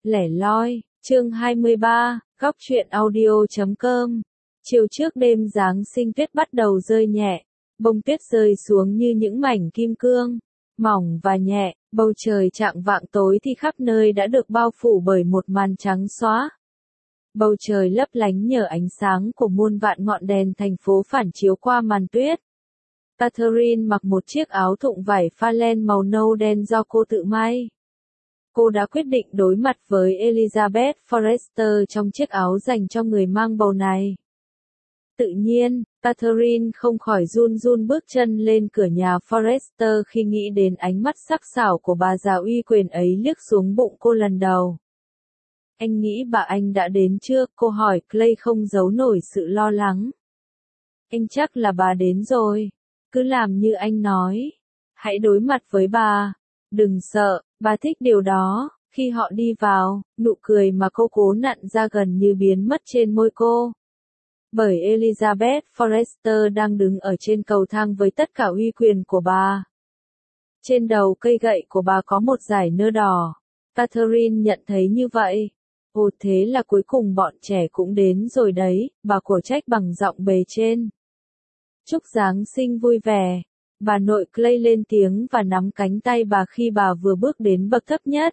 Lẻ loi, chương 23, góc truyện audio.com. Chiều trước đêm Giáng sinh tuyết bắt đầu rơi nhẹ, bông tuyết rơi xuống như những mảnh kim cương, mỏng và nhẹ, bầu trời chạng vạng tối thì khắp nơi đã được bao phủ bởi một màn trắng xóa. Bầu trời lấp lánh nhờ ánh sáng của muôn vạn ngọn đèn thành phố phản chiếu qua màn tuyết. Catherine mặc một chiếc áo thụng vải pha len màu nâu đen do cô tự may. Cô đã quyết định đối mặt với Elizabeth Forrester trong chiếc áo dành cho người mang bầu này. Tự nhiên, Catherine không khỏi run run bước chân lên cửa nhà Forrester khi nghĩ đến ánh mắt sắc sảo của bà già uy quyền ấy liếc xuống bụng cô lần đầu. Anh nghĩ bà anh đã đến chưa? Cô hỏi Clay không giấu nổi sự lo lắng. Anh chắc là bà đến rồi. Cứ làm như anh nói. Hãy đối mặt với bà. Đừng sợ, bà thích điều đó. Khi họ đi vào, nụ cười mà cô cố nặn ra gần như biến mất trên môi cô. Bởi Elizabeth Forrester đang đứng ở trên cầu thang với tất cả uy quyền của bà. Trên đầu cây gậy của bà có một dải nơ đỏ. Catherine nhận thấy như vậy. Ồ, thế là cuối cùng bọn trẻ cũng đến rồi đấy, bà cổ trách bằng giọng bề trên. Chúc Giáng sinh vui vẻ. Bà nội Clay lên tiếng và nắm cánh tay bà khi bà vừa bước đến bậc thấp nhất.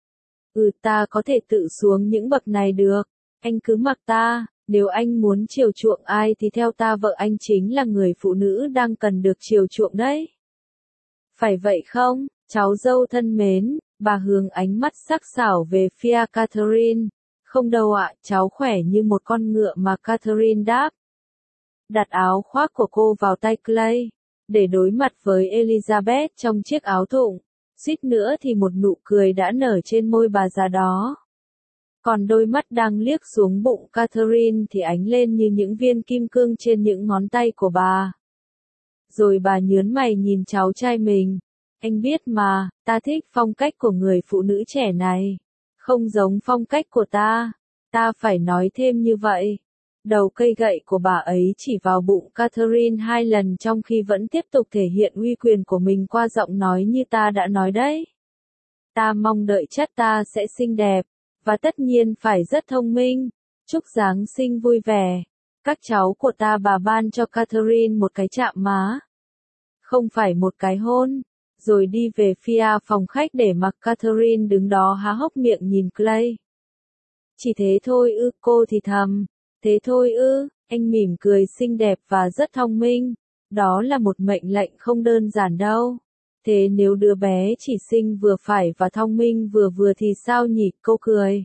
Ta có thể tự xuống những bậc này được. Anh cứ mặc ta, nếu anh muốn chiều chuộng ai thì theo ta, vợ anh chính là người phụ nữ đang cần được chiều chuộng đấy. Phải vậy không, cháu dâu thân mến? Bà hướng ánh mắt sắc sảo về phía Catherine. Không đâu ạ, cháu khỏe như một con ngựa mà, Catherine đáp. Đặt áo khoác của cô vào tay Clay, để đối mặt với Elizabeth trong chiếc áo thụng. Suýt nữa thì một nụ cười đã nở trên môi bà già đó. Còn đôi mắt đang liếc xuống bụng Catherine thì ánh lên như những viên kim cương trên những ngón tay của bà. Rồi bà nhướng mày nhìn cháu trai mình. Anh biết mà, ta thích phong cách của người phụ nữ trẻ này. Không giống phong cách của ta. Ta phải nói thêm như vậy. Đầu cây gậy của bà ấy chỉ vào bụng Catherine 2 lần trong khi vẫn tiếp tục thể hiện uy quyền của mình qua giọng nói như ta đã nói đấy. Ta mong đợi chắc ta sẽ xinh đẹp, và tất nhiên phải rất thông minh. Chúc Giáng sinh vui vẻ. Các cháu của ta, bà ban cho Catherine một cái chạm má. Không phải một cái hôn. Rồi đi về phía phòng khách để mặc Catherine đứng đó há hốc miệng nhìn Clay. Chỉ thế thôi ư? Cô thì thầm. Thế thôi ư? Anh mỉm cười xinh đẹp và rất thông minh. Đó là một mệnh lệnh không đơn giản đâu. Thế nếu đứa bé chỉ xinh vừa phải và thông minh vừa vừa thì sao nhỉ? Cô cười.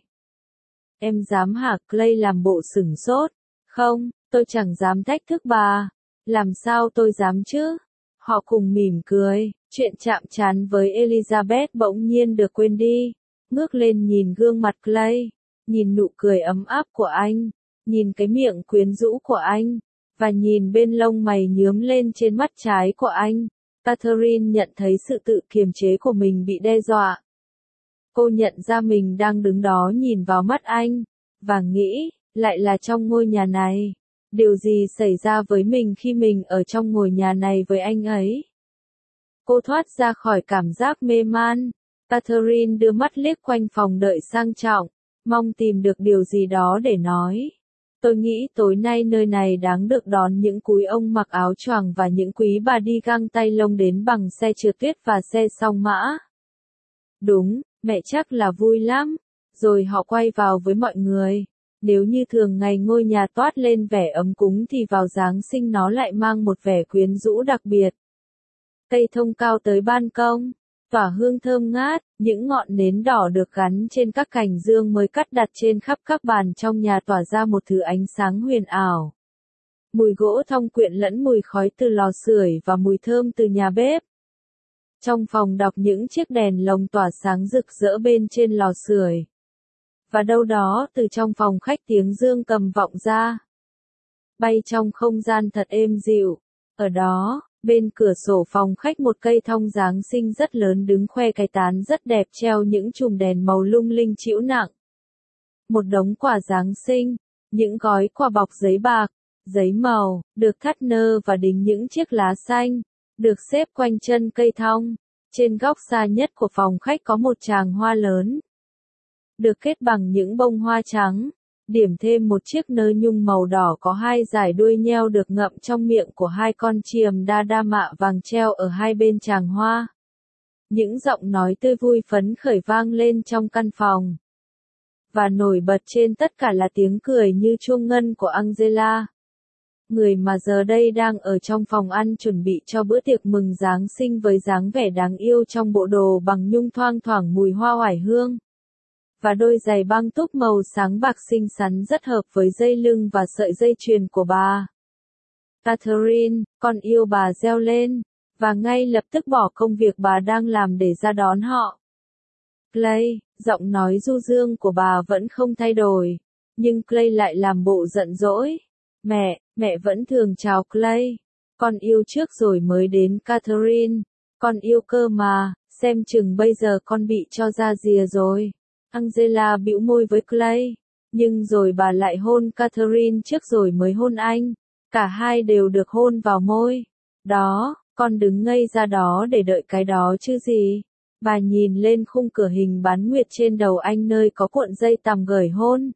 Em dám hả? Clay làm bộ sửng sốt. Không, tôi chẳng dám thách thức bà. Làm sao tôi dám chứ? Họ cùng mỉm cười. Chuyện chạm trán với Elizabeth bỗng nhiên được quên đi. Ngước lên nhìn gương mặt Clay. Nhìn nụ cười ấm áp của anh. Nhìn cái miệng quyến rũ của anh. Và nhìn bên lông mày nhướng lên trên mắt trái của anh. Catherine nhận thấy sự tự kiềm chế của mình bị đe dọa. Cô nhận ra mình đang đứng đó nhìn vào mắt anh. Và nghĩ, lại là trong ngôi nhà này. Điều gì xảy ra với mình khi mình ở trong ngôi nhà này với anh ấy? Cô thoát ra khỏi cảm giác mê man. Catherine đưa mắt liếc quanh phòng đợi sang trọng, mong tìm được điều gì đó để nói. Tôi nghĩ tối nay nơi này đáng được đón những quý ông mặc áo choàng và những quý bà đi găng tay lông đến bằng xe trượt tuyết và xe song mã. Đúng, mẹ chắc là vui lắm. Rồi họ quay vào với mọi người. Nếu như thường ngày ngôi nhà toát lên vẻ ấm cúng thì vào Giáng sinh nó lại mang một vẻ quyến rũ đặc biệt. Cây thông cao tới ban công, tỏa hương thơm ngát, những ngọn nến đỏ được gắn trên các cành dương mới cắt đặt trên khắp các bàn trong nhà tỏa ra một thứ ánh sáng huyền ảo. Mùi gỗ thong quyện lẫn mùi khói từ lò sưởi và mùi thơm từ nhà bếp. Trong phòng đọc những chiếc đèn lồng tỏa sáng rực rỡ bên trên lò sưởi. Và đâu đó từ trong phòng khách tiếng dương cầm vọng ra. Bay trong không gian thật êm dịu. Ở đó, bên cửa sổ phòng khách một cây thông Giáng sinh rất lớn đứng khoe cái tán rất đẹp treo những chùm đèn màu lung linh trĩu nặng. Một đống quả Giáng sinh, những gói quà bọc giấy bạc, giấy màu, được thắt nơ và đính những chiếc lá xanh, được xếp quanh chân cây thông. Trên góc xa nhất của phòng khách có một tràng hoa lớn. được kết bằng những bông hoa trắng, điểm thêm một chiếc nơ nhung màu đỏ có hai dải đuôi nheo được ngậm trong miệng của hai con chiềm đa đa mạ vàng treo ở hai bên tràng hoa. Những giọng nói tươi vui phấn khởi vang lên trong căn phòng. Và nổi bật trên tất cả là tiếng cười như chuông ngân của Angela. Người mà giờ đây đang ở trong phòng ăn chuẩn bị cho bữa tiệc mừng Giáng sinh với dáng vẻ đáng yêu trong bộ đồ bằng nhung thoang thoảng mùi hoa oải hương. Và đôi giày băng túc màu sáng bạc xinh xắn rất hợp với dây lưng và sợi dây chuyền của bà. Catherine, con yêu bà reo lên, và ngay lập tức bỏ công việc bà đang làm để ra đón họ. Clay, giọng nói du dương của bà vẫn không thay đổi, nhưng Clay lại làm bộ giận dỗi. Mẹ vẫn thường chào Clay. Con yêu trước rồi mới đến Catherine. Con yêu cơ mà, xem chừng bây giờ con bị cho ra rìa rồi. Angela bĩu môi với Clay, nhưng rồi bà lại hôn Catherine trước rồi mới hôn anh. Cả hai đều được hôn vào môi. Đó, con đứng ngây ra đó để đợi cái đó chứ gì. Bà nhìn lên khung cửa hình bán nguyệt trên đầu anh nơi có cuộn dây tằm gởi hôn.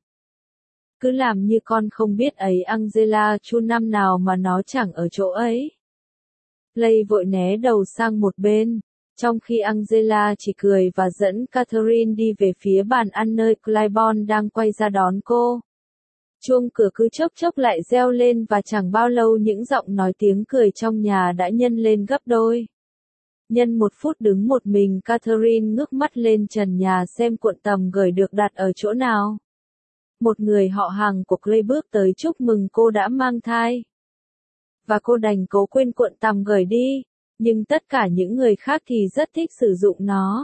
Cứ làm như con không biết ấy Angela chu năm nào mà nó chẳng ở chỗ ấy. Clay vội né đầu sang một bên, trong khi Angela chỉ cười và dẫn Catherine đi về phía bàn ăn nơi Claiborne đang quay ra đón cô. Chuông cửa cứ chốc chốc lại reo lên và chẳng bao lâu những giọng nói tiếng cười trong nhà đã nhân lên gấp đôi. Nhân một phút đứng một mình Catherine ngước mắt lên trần nhà xem cuộn tằm gởi được đặt ở chỗ nào. Một người họ hàng của Clay bước tới chúc mừng cô đã mang thai. Và cô đành cố quên cuộn tằm gởi đi, nhưng tất cả những người khác thì rất thích sử dụng nó.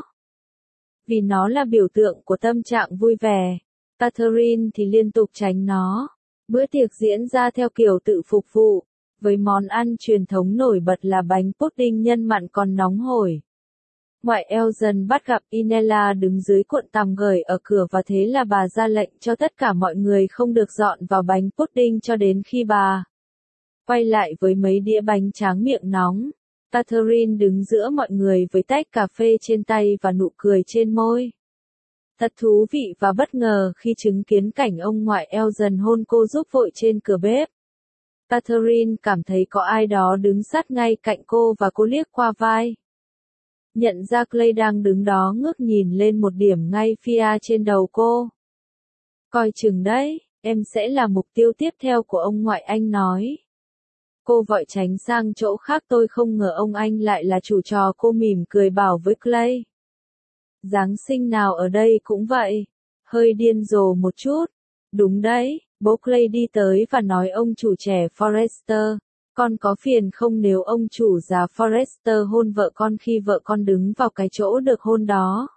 Vì nó là biểu tượng của tâm trạng vui vẻ, Catherine thì liên tục tránh nó. Bữa tiệc diễn ra theo kiểu tự phục vụ, với món ăn truyền thống nổi bật là bánh pudding nhân mặn còn nóng hổi. Ngoại Elgin bắt gặp Inella đứng dưới cuộn tằm gởi ở cửa và thế là bà ra lệnh cho tất cả mọi người không được dọn vào bánh pudding cho đến khi bà quay lại với mấy đĩa bánh tráng miệng nóng. Catherine đứng giữa mọi người với tách cà phê trên tay và nụ cười trên môi. Thật thú vị và bất ngờ khi chứng kiến cảnh ông ngoại Elgin hôn cô giúp vội trên cửa bếp. Catherine cảm thấy có ai đó đứng sát ngay cạnh cô và cô liếc qua vai. Nhận ra Clay đang đứng đó ngước nhìn lên một điểm ngay phía trên đầu cô. Coi chừng đấy, em sẽ là mục tiêu tiếp theo của ông ngoại anh nói. Cô vội tránh sang chỗ khác tôi không ngờ ông anh lại là chủ trò cô mỉm cười bảo với Clay. Giáng sinh nào ở đây cũng vậy. Hơi điên rồ một chút. Đúng đấy, bố Clay đi tới và nói ông chủ trẻ Forrester. Con có phiền không nếu ông chủ già Forrester hôn vợ con khi vợ con đứng vào cái chỗ được hôn đó.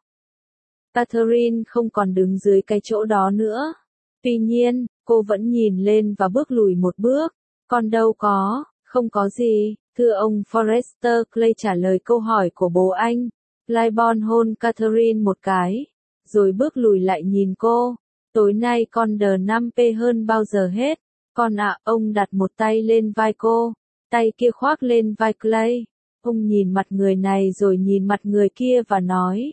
Catherine không còn đứng dưới cái chỗ đó nữa. Tuy nhiên, cô vẫn nhìn lên và bước lùi một bước. Con đâu có, không có gì, thưa ông Forrester. Clay trả lời câu hỏi của bố anh. Claiborne hôn Catherine một cái, rồi bước lùi lại nhìn cô. Tối nay con đờ 5p hơn bao giờ hết. Con ạ, ông đặt một tay lên vai cô, tay kia khoác lên vai Clay. Ông nhìn mặt người này rồi nhìn mặt người kia và nói.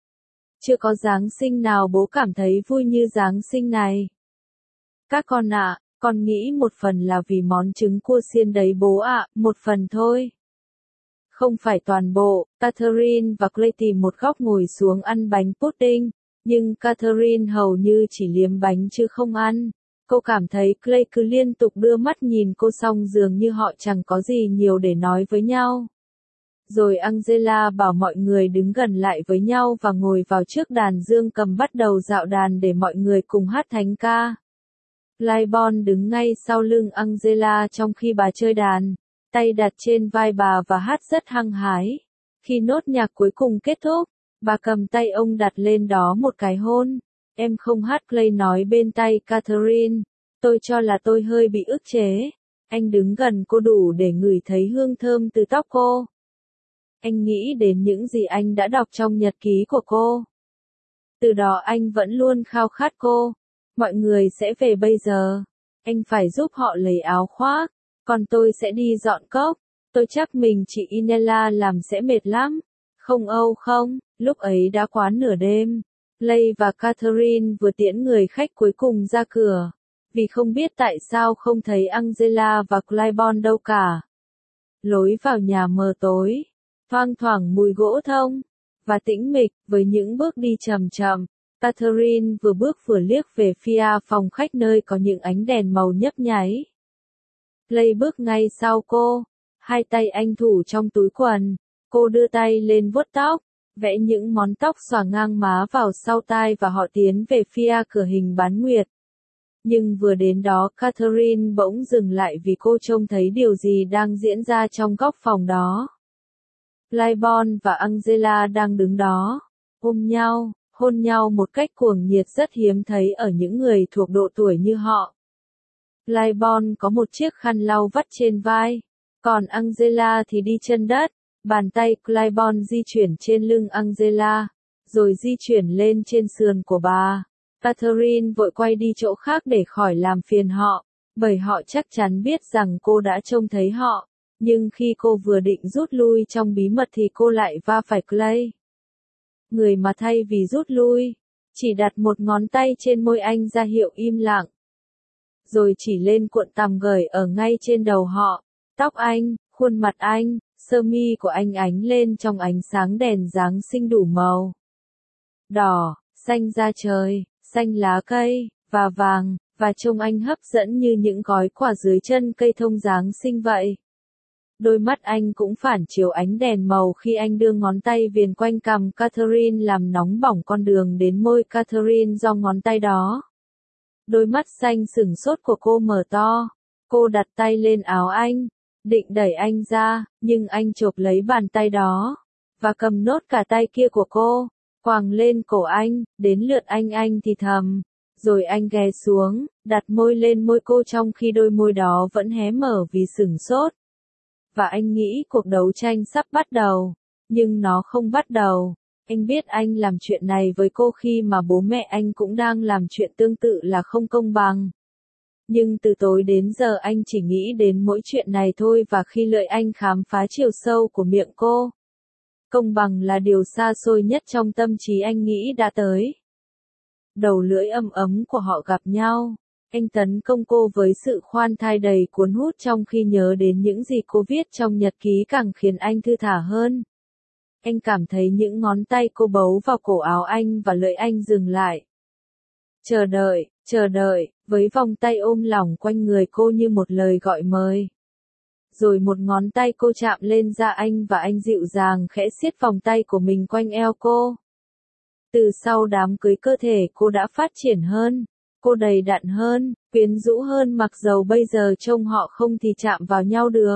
Chưa có Giáng sinh nào bố cảm thấy vui như Giáng sinh này. Các con ạ, con nghĩ một phần là vì món trứng cua xiên đấy bố ạ, một phần thôi. Không phải toàn bộ, Catherine và Clay tìm một góc ngồi xuống ăn bánh pudding, nhưng Catherine hầu như chỉ liếm bánh chứ không ăn. Cô cảm thấy Clay cứ liên tục đưa mắt nhìn cô xong dường như họ chẳng có gì nhiều để nói với nhau. Rồi Angela bảo mọi người đứng gần lại với nhau và ngồi vào trước đàn dương cầm bắt đầu dạo đàn để mọi người cùng hát thánh ca. Claiborne đứng ngay sau lưng Angela trong khi bà chơi đàn, tay đặt trên vai bà và hát rất hăng hái. Khi nốt nhạc cuối cùng kết thúc, bà cầm tay ông đặt lên đó một cái hôn. Em không hát, Clay nói bên tay Catherine. Tôi cho là tôi hơi bị ức chế. Anh đứng gần cô đủ để ngửi thấy hương thơm từ tóc cô. Anh nghĩ đến những gì anh đã đọc trong nhật ký của cô. Từ đó anh vẫn luôn khao khát cô. Mọi người sẽ về bây giờ. Anh phải giúp họ lấy áo khoác. Còn tôi sẽ đi dọn cốc. Tôi chắc mình chị Inella làm sẽ mệt lắm. Không Âu không, lúc ấy đã quá nửa đêm. Clay và Catherine vừa tiễn người khách cuối cùng ra cửa, vì không biết tại sao không thấy Angela và Clyburn đâu cả. Lối vào nhà mờ tối, thoang thoảng mùi gỗ thông, và tĩnh mịch, với những bước đi chậm chậm. Catherine vừa bước vừa liếc về phía phòng khách nơi có những ánh đèn màu nhấp nháy. Clay bước ngay sau cô, hai tay anh thủ trong túi quần, cô đưa tay lên vuốt tóc, vẽ những món tóc xõa ngang má vào sau tai và họ tiến về phía cửa hình bán nguyệt. Nhưng vừa đến đó Catherine bỗng dừng lại vì cô trông thấy điều gì đang diễn ra trong góc phòng đó. Clyburn và Angela đang đứng đó, ôm nhau, hôn nhau một cách cuồng nhiệt rất hiếm thấy ở những người thuộc độ tuổi như họ. Clyburn có một chiếc khăn lau vắt trên vai, còn Angela thì đi chân đất. Bàn tay Clyburn di chuyển trên lưng Angela, rồi di chuyển lên trên sườn của bà. Catherine vội quay đi chỗ khác để khỏi làm phiền họ, bởi họ chắc chắn biết rằng cô đã trông thấy họ. Nhưng khi cô vừa định rút lui trong bí mật thì cô lại va phải Clay. Người mà thay vì rút lui, chỉ đặt một ngón tay trên môi anh ra hiệu im lặng. Rồi chỉ lên cuộn tằm gởi ở ngay trên đầu họ. Tóc anh, khuôn mặt anh, sơ mi của anh ánh lên trong ánh sáng đèn Giáng sinh đủ màu. Đỏ, xanh da trời, xanh lá cây, và vàng, và trông anh hấp dẫn như những gói quả dưới chân cây thông Giáng sinh vậy. Đôi mắt anh cũng phản chiếu ánh đèn màu khi anh đưa ngón tay viền quanh cằm Catherine làm nóng bỏng con đường đến môi Catherine do ngón tay đó. Đôi mắt xanh sửng sốt của cô mở to. Cô đặt tay lên áo anh, định đẩy anh ra, nhưng anh chộp lấy bàn tay đó, và cầm nốt cả tay kia của cô, quàng lên cổ anh, đến lượt anh thì thầm. Rồi anh ghé xuống, đặt môi lên môi cô trong khi đôi môi đó vẫn hé mở vì sửng sốt. Và anh nghĩ cuộc đấu tranh sắp bắt đầu, nhưng nó không bắt đầu. Anh biết anh làm chuyện này với cô khi mà bố mẹ anh cũng đang làm chuyện tương tự là không công bằng. Nhưng từ tối đến giờ anh chỉ nghĩ đến mỗi chuyện này thôi và khi lợi anh khám phá chiều sâu của miệng cô. Công bằng là điều xa xôi nhất trong tâm trí anh nghĩ đã tới. Đầu lưỡi ấm ấm của họ gặp nhau. Anh tấn công cô với sự khoan thai đầy cuốn hút trong khi nhớ đến những gì cô viết trong nhật ký càng khiến anh thư thả hơn. Anh cảm thấy những ngón tay cô bấu vào cổ áo anh và lưỡi anh dừng lại. Chờ đợi, với vòng tay ôm lỏng quanh người cô như một lời gọi mời. Rồi một ngón tay cô chạm lên da anh và anh dịu dàng khẽ siết vòng tay của mình quanh eo cô. Từ sau đám cưới cơ thể cô đã phát triển hơn, cô đầy đặn hơn, quyến rũ hơn mặc dầu bây giờ trông họ không thì chạm vào nhau được.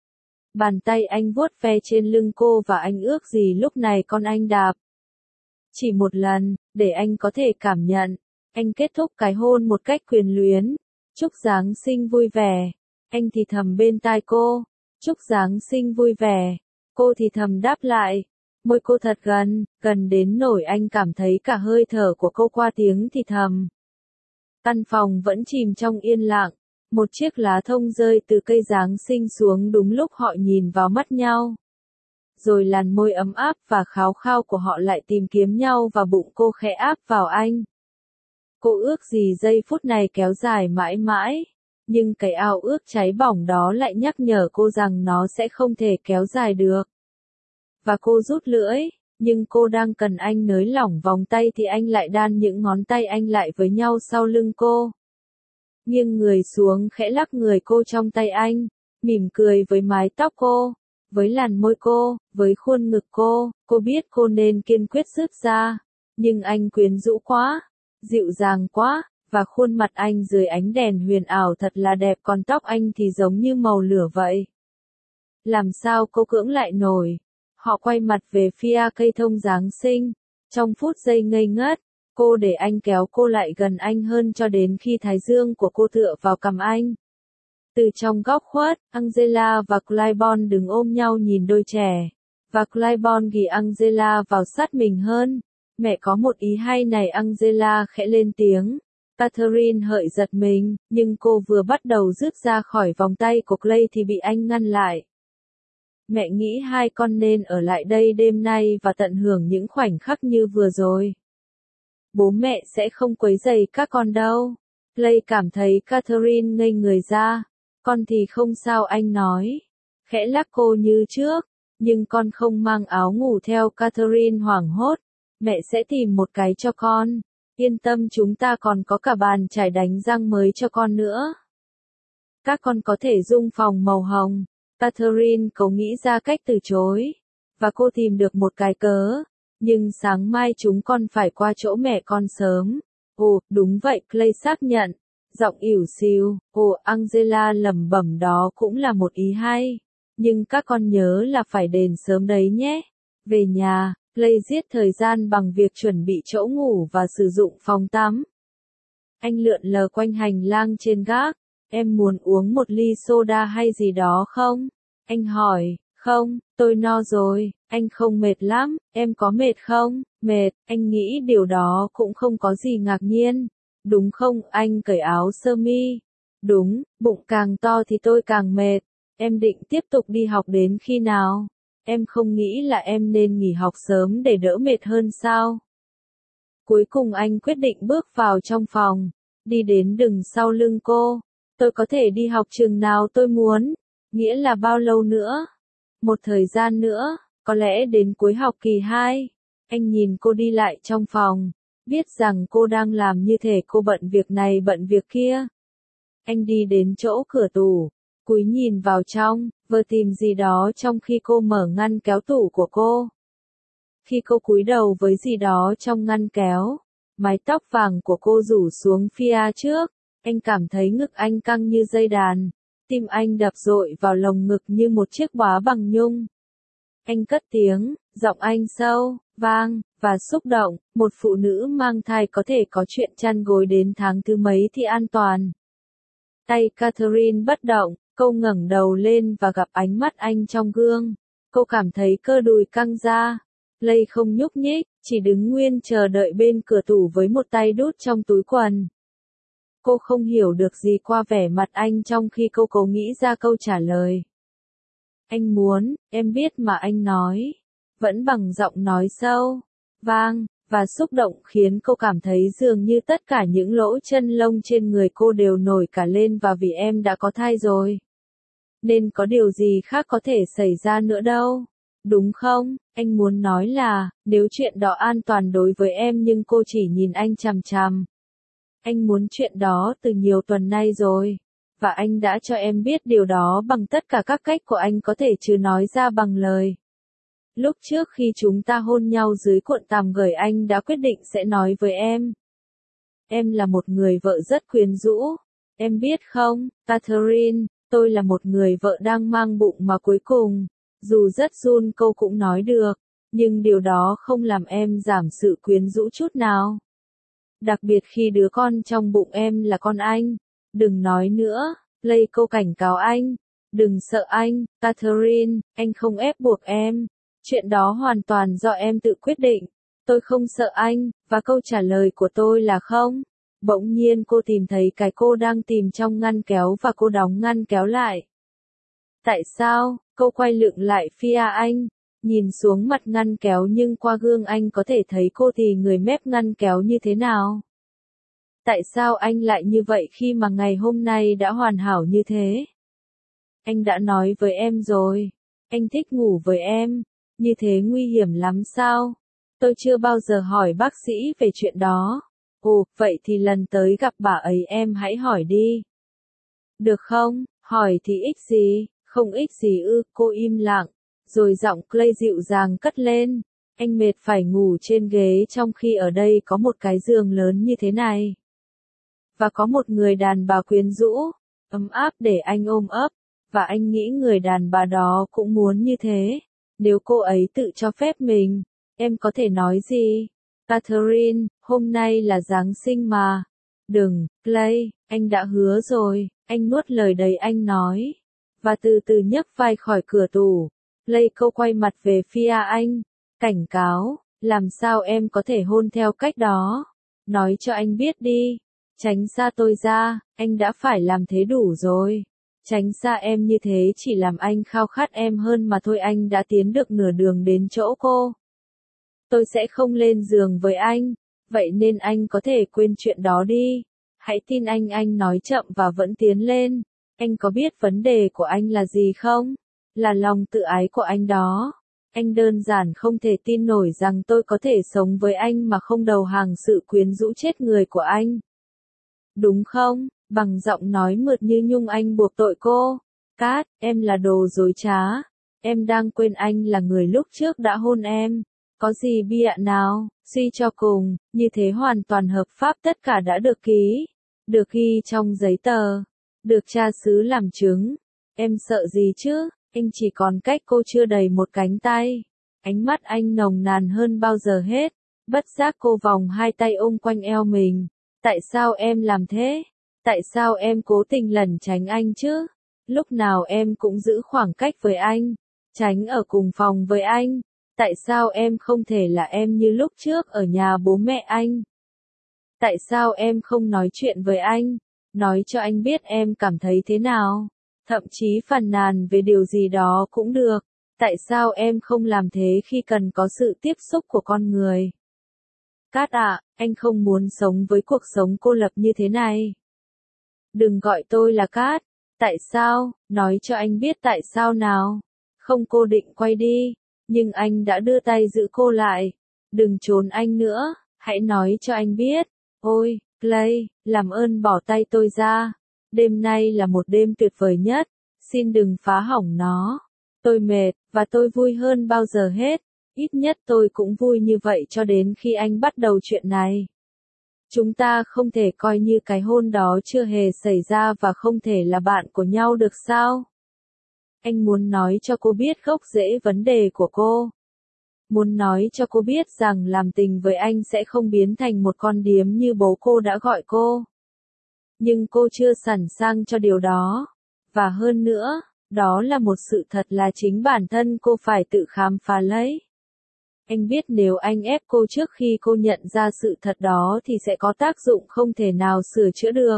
Bàn tay anh vuốt ve trên lưng cô và anh ước gì lúc này con anh đạp. Chỉ một lần, để anh có thể cảm nhận. Anh kết thúc cái hôn một cách quyền luyến. Chúc Giáng sinh vui vẻ. Anh thì thầm bên tai cô. Chúc Giáng sinh vui vẻ. Cô thì thầm đáp lại. Môi cô thật gần đến nỗi anh cảm thấy cả hơi thở của cô qua tiếng thì thầm. Căn phòng vẫn chìm trong yên lặng. Một chiếc lá thông rơi từ cây Giáng sinh xuống đúng lúc họ nhìn vào mắt nhau. Rồi làn môi ấm áp và khao khao của họ lại tìm kiếm nhau và bụng cô khẽ áp vào anh. Cô ước gì giây phút này kéo dài mãi mãi, nhưng cái ao ước cháy bỏng đó lại nhắc nhở cô rằng nó sẽ không thể kéo dài được. Và cô rút lưỡi, nhưng cô đang cần anh nới lỏng vòng tay thì anh lại đan những ngón tay anh lại với nhau sau lưng cô. Nghiêng người xuống khẽ lắc người cô trong tay anh, mỉm cười với mái tóc cô, với làn môi cô, với khuôn ngực cô biết cô nên kiên quyết rút ra, nhưng anh quyến rũ quá, dịu dàng quá, và khuôn mặt anh dưới ánh đèn huyền ảo thật là đẹp còn tóc anh thì giống như màu lửa vậy. Làm sao cô cưỡng lại nổi? Họ quay mặt về phía cây thông Giáng sinh, trong phút giây ngây ngất. Cô để anh kéo cô lại gần anh hơn cho đến khi thái dương của cô tựa vào cằm anh. Từ trong góc khuất, Angela và Clyburn đứng ôm nhau nhìn đôi trẻ. Và Clyburn ghì Angela vào sát mình hơn. Mẹ có một ý hay này, Angela khẽ lên tiếng. Catherine hợi giật mình, nhưng cô vừa bắt đầu rút ra khỏi vòng tay của Clay thì bị anh ngăn lại. Mẹ nghĩ hai con nên ở lại đây đêm nay và tận hưởng những khoảnh khắc như vừa rồi. bố mẹ sẽ không quấy rầy các con đâu. Clay cảm thấy Catherine ngây người ra. Con thì không sao anh nói. Khẽ lắc cô như trước. Nhưng con không mang áo ngủ theo. Catherine hoảng hốt. Mẹ sẽ tìm một cái cho con. Yên tâm, chúng ta còn có cả bàn chải đánh răng mới cho con nữa. Các con có thể dung phòng màu hồng. Catherine cố nghĩ ra cách từ chối. Và cô tìm được một cái cớ. Nhưng sáng mai chúng con phải qua chỗ mẹ con sớm. Ồ, đúng vậy, Clay xác nhận. Giọng ỉu xìu. Ồ, Angela lẩm bẩm, đó cũng là một ý hay. Nhưng các con nhớ là phải đến sớm đấy nhé. Về nhà, Clay giết thời gian bằng việc chuẩn bị chỗ ngủ và sử dụng phòng tắm. Anh lượn lờ quanh hành lang trên gác. Em muốn uống một ly soda hay gì đó không? Anh hỏi. Không, tôi no rồi. Anh không mệt lắm. Em có mệt không? Mệt. Anh nghĩ điều đó cũng không có gì ngạc nhiên. Đúng không? Anh cởi áo sơ mi. Đúng, bụng càng to thì tôi càng mệt. Em định tiếp tục đi học đến khi nào? Em không nghĩ là em nên nghỉ học sớm để đỡ mệt hơn sao? Cuối cùng anh quyết định bước vào trong phòng. Đi đến đằng sau lưng cô. Tôi có thể đi học trường nào tôi muốn. Nghĩa là bao lâu nữa? Một thời gian nữa, có lẽ đến cuối học kỳ 2. Anh nhìn cô đi lại trong phòng. Biết rằng cô đang làm như thể cô bận việc này bận việc kia. Anh đi đến chỗ cửa tủ. Cúi nhìn vào trong, vừa tìm gì đó trong khi cô mở ngăn kéo tủ của cô. Khi cô cúi đầu với gì đó trong ngăn kéo, mái tóc vàng của cô rủ xuống phía trước. Anh cảm thấy ngực anh căng như dây đàn. Tim anh đập dội vào lồng ngực như một chiếc bóa bằng nhung. Anh cất tiếng, giọng anh sâu, vang, và xúc động. Một phụ nữ mang thai có thể có chuyện chăn gối đến tháng thứ mấy thì an toàn. Tay Catherine bất động, cô ngẩng đầu lên và gặp ánh mắt anh trong gương. Cô cảm thấy cơ đùi căng ra. Clay không nhúc nhích, chỉ đứng nguyên chờ đợi bên cửa tủ với một tay đút trong túi quần. Cô không hiểu được gì qua vẻ mặt anh trong khi cô cố nghĩ ra câu trả lời. Anh muốn, em biết mà, anh nói. Vẫn bằng giọng nói sâu, vang, và xúc động khiến cô cảm thấy dường như tất cả những lỗ chân lông trên người cô đều nổi cả lên, và vì em đã có thai rồi. Nên có điều gì khác có thể xảy ra nữa đâu. Đúng không? Anh muốn nói là, nếu chuyện đó an toàn đối với em, nhưng cô chỉ nhìn anh chằm chằm. Anh muốn chuyện đó từ nhiều tuần nay rồi. Và anh đã cho em biết điều đó bằng tất cả các cách của anh có thể, chứ nói ra bằng lời. Lúc trước khi chúng ta hôn nhau dưới cuộn tằm gởi, anh đã quyết định sẽ nói với em. Em là một người vợ rất quyến rũ. Em biết không, Catherine, tôi là một người vợ đang mang bụng mà cuối cùng, dù rất run cô cũng nói được. Nhưng điều đó không làm em giảm sự quyến rũ chút nào. Đặc biệt khi đứa con trong bụng em là con anh. Đừng nói nữa, Clay cô cảnh cáo anh. Đừng sợ anh, Catherine, anh không ép buộc em. Chuyện đó hoàn toàn do em tự quyết định. Tôi không sợ anh, và câu trả lời của tôi là không. Bỗng nhiên cô tìm thấy cái cô đang tìm trong ngăn kéo và cô đóng ngăn kéo lại. Tại sao? Cô quay lưng lại phía anh. Nhìn xuống mặt ngăn kéo nhưng qua gương anh có thể thấy cô thì người mép ngăn kéo như thế nào. Tại sao anh lại như vậy khi mà ngày hôm nay đã hoàn hảo như thế? Anh đã nói với em rồi. Anh thích ngủ với em. Như thế nguy hiểm lắm sao? Tôi chưa bao giờ hỏi bác sĩ về chuyện đó. Ồ, vậy thì lần tới gặp bà ấy em hãy hỏi đi. Được không? Hỏi thì ích gì? Không ích gì ư? Cô im lặng. Rồi giọng Clay dịu dàng cất lên. Anh mệt phải ngủ trên ghế trong khi ở đây có một cái giường lớn như thế này. Và có một người đàn bà quyến rũ, ấm áp để anh ôm ấp. Và anh nghĩ người đàn bà đó cũng muốn như thế. Nếu cô ấy tự cho phép mình, em có thể nói gì? Catherine, hôm nay là Giáng sinh mà. Đừng, Clay, anh đã hứa rồi. Anh nuốt lời đầy anh nói. Và từ từ nhấc vai khỏi cửa tủ. Clay cô quay mặt về phía anh. Cảnh cáo, làm sao em có thể hôn theo cách đó? Nói cho anh biết đi. Tránh xa tôi ra, anh đã phải làm thế đủ rồi. Tránh xa em như thế chỉ làm anh khao khát em hơn mà thôi. Anh đã tiến được nửa đường đến chỗ cô. Tôi sẽ không lên giường với anh. Vậy nên anh có thể quên chuyện đó đi. Hãy tin anh nói chậm và vẫn tiến lên. Anh có biết vấn đề của anh là gì không? Là lòng tự ái của anh đó. Anh đơn giản không thể tin nổi rằng tôi có thể sống với anh mà không đầu hàng sự quyến rũ chết người của anh. Đúng không? Bằng giọng nói mượt như nhung anh buộc tội cô. Cát, em là đồ dối trá. Em đang quên anh là người lúc trước đã hôn em. Có gì bịa nào, suy cho cùng, như thế hoàn toàn hợp pháp, tất cả đã được ký, được ghi trong giấy tờ, được cha xứ làm chứng. Em sợ gì chứ, anh chỉ còn cách cô chưa đầy một cánh tay. Ánh mắt anh nồng nàn hơn bao giờ hết, bất giác cô vòng hai tay ôm quanh eo mình. Tại sao em làm thế? Tại sao em cố tình lẩn tránh anh chứ? Lúc nào em cũng giữ khoảng cách với anh, tránh ở cùng phòng với anh. Tại sao em không thể là em như lúc trước ở nhà bố mẹ anh? Tại sao em không nói chuyện với anh, nói cho anh biết em cảm thấy thế nào? Thậm chí phàn nàn về điều gì đó cũng được. Tại sao em không làm thế khi cần có sự tiếp xúc của con người? Cát ạ, anh không muốn sống với cuộc sống cô lập như thế này. Đừng gọi tôi là Cát. Tại sao? Nói cho anh biết tại sao nào. Không, cô định quay đi, nhưng anh đã đưa tay giữ cô lại. Đừng trốn anh nữa, hãy nói cho anh biết. Ôi, Clay, làm ơn bỏ tay tôi ra. Đêm nay là một đêm tuyệt vời nhất. Xin đừng phá hỏng nó. Tôi mệt, và tôi vui hơn bao giờ hết. Ít nhất tôi cũng vui như vậy cho đến khi anh bắt đầu chuyện này. Chúng ta không thể coi như cái hôn đó chưa hề xảy ra và không thể là bạn của nhau được sao? Anh muốn nói cho cô biết gốc rễ vấn đề của cô. Muốn nói cho cô biết rằng làm tình với anh sẽ không biến thành một con điếm như bố cô đã gọi cô. Nhưng cô chưa sẵn sàng cho điều đó. Và hơn nữa, đó là một sự thật là chính bản thân cô phải tự khám phá lấy. Anh biết nếu anh ép cô trước khi cô nhận ra sự thật đó thì sẽ có tác dụng không thể nào sửa chữa được.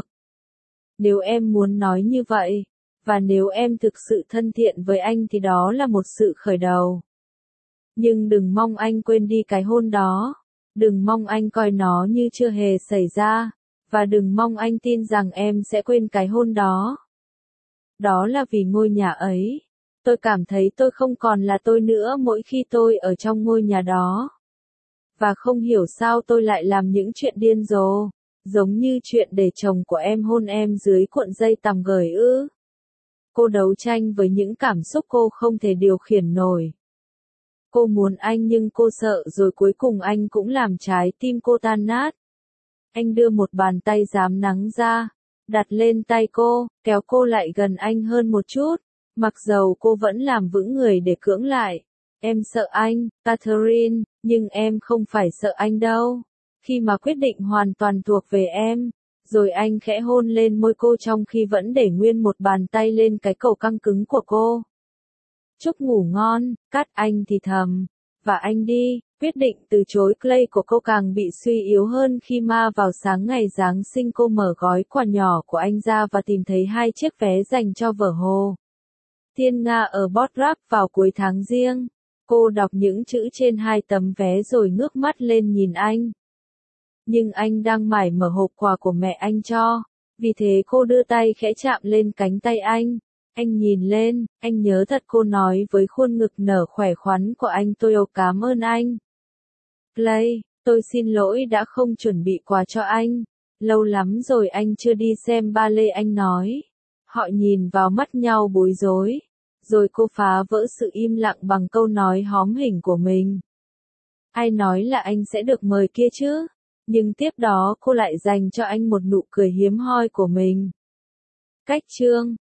Nếu em muốn nói như vậy, và nếu em thực sự thân thiện với anh thì đó là một sự khởi đầu. Nhưng đừng mong anh quên đi cái hôn đó. Đừng mong anh coi nó như chưa hề xảy ra. Và đừng mong anh tin rằng em sẽ quên cái hôn đó. Đó là vì ngôi nhà ấy. Tôi cảm thấy tôi không còn là tôi nữa mỗi khi tôi ở trong ngôi nhà đó. Và không hiểu sao tôi lại làm những chuyện điên rồ, giống như chuyện để chồng của em hôn em dưới cuộn dây tằm gởi ư. Cô đấu tranh với những cảm xúc cô không thể điều khiển nổi. Cô muốn anh nhưng cô sợ rồi cuối cùng anh cũng làm trái tim cô tan nát. Anh đưa một bàn tay rám nắng ra, đặt lên tay cô, kéo cô lại gần anh hơn một chút. Mặc dầu cô vẫn làm vững người để cưỡng lại. Em sợ anh, Catherine, nhưng em không phải sợ anh đâu. Khi mà quyết định hoàn toàn thuộc về em, rồi anh khẽ hôn lên môi cô trong khi vẫn để nguyên một bàn tay lên cái cổ căng cứng của cô. Chúc ngủ ngon, Cát, anh thì thầm. Và anh đi. Quyết định từ chối Clay của cô càng bị suy yếu hơn khi mà vào sáng ngày Giáng sinh cô mở gói quà nhỏ của anh ra và tìm thấy 2 chiếc vé dành cho vở Hồ Thiên Nga ở Bodrap vào cuối tháng Giêng. Cô đọc những chữ trên 2 tấm vé rồi ngước mắt lên nhìn anh. Nhưng anh đang mải mở hộp quà của mẹ anh cho. Vì thế cô đưa tay khẽ chạm lên cánh tay anh. Anh nhìn lên, anh nhớ thật, cô nói với khuôn ngực nở khỏe khoắn của anh. Tôi cảm ơn anh. Clay, tôi xin lỗi đã không chuẩn bị quà cho anh. Lâu lắm rồi anh chưa đi xem ballet, anh nói. Họ nhìn vào mắt nhau bối rối. Rồi cô phá vỡ sự im lặng bằng câu nói hóm hỉnh của mình. Ai nói là anh sẽ được mời kia chứ? Nhưng tiếp đó cô lại dành cho anh một nụ cười hiếm hoi của mình. Cách chương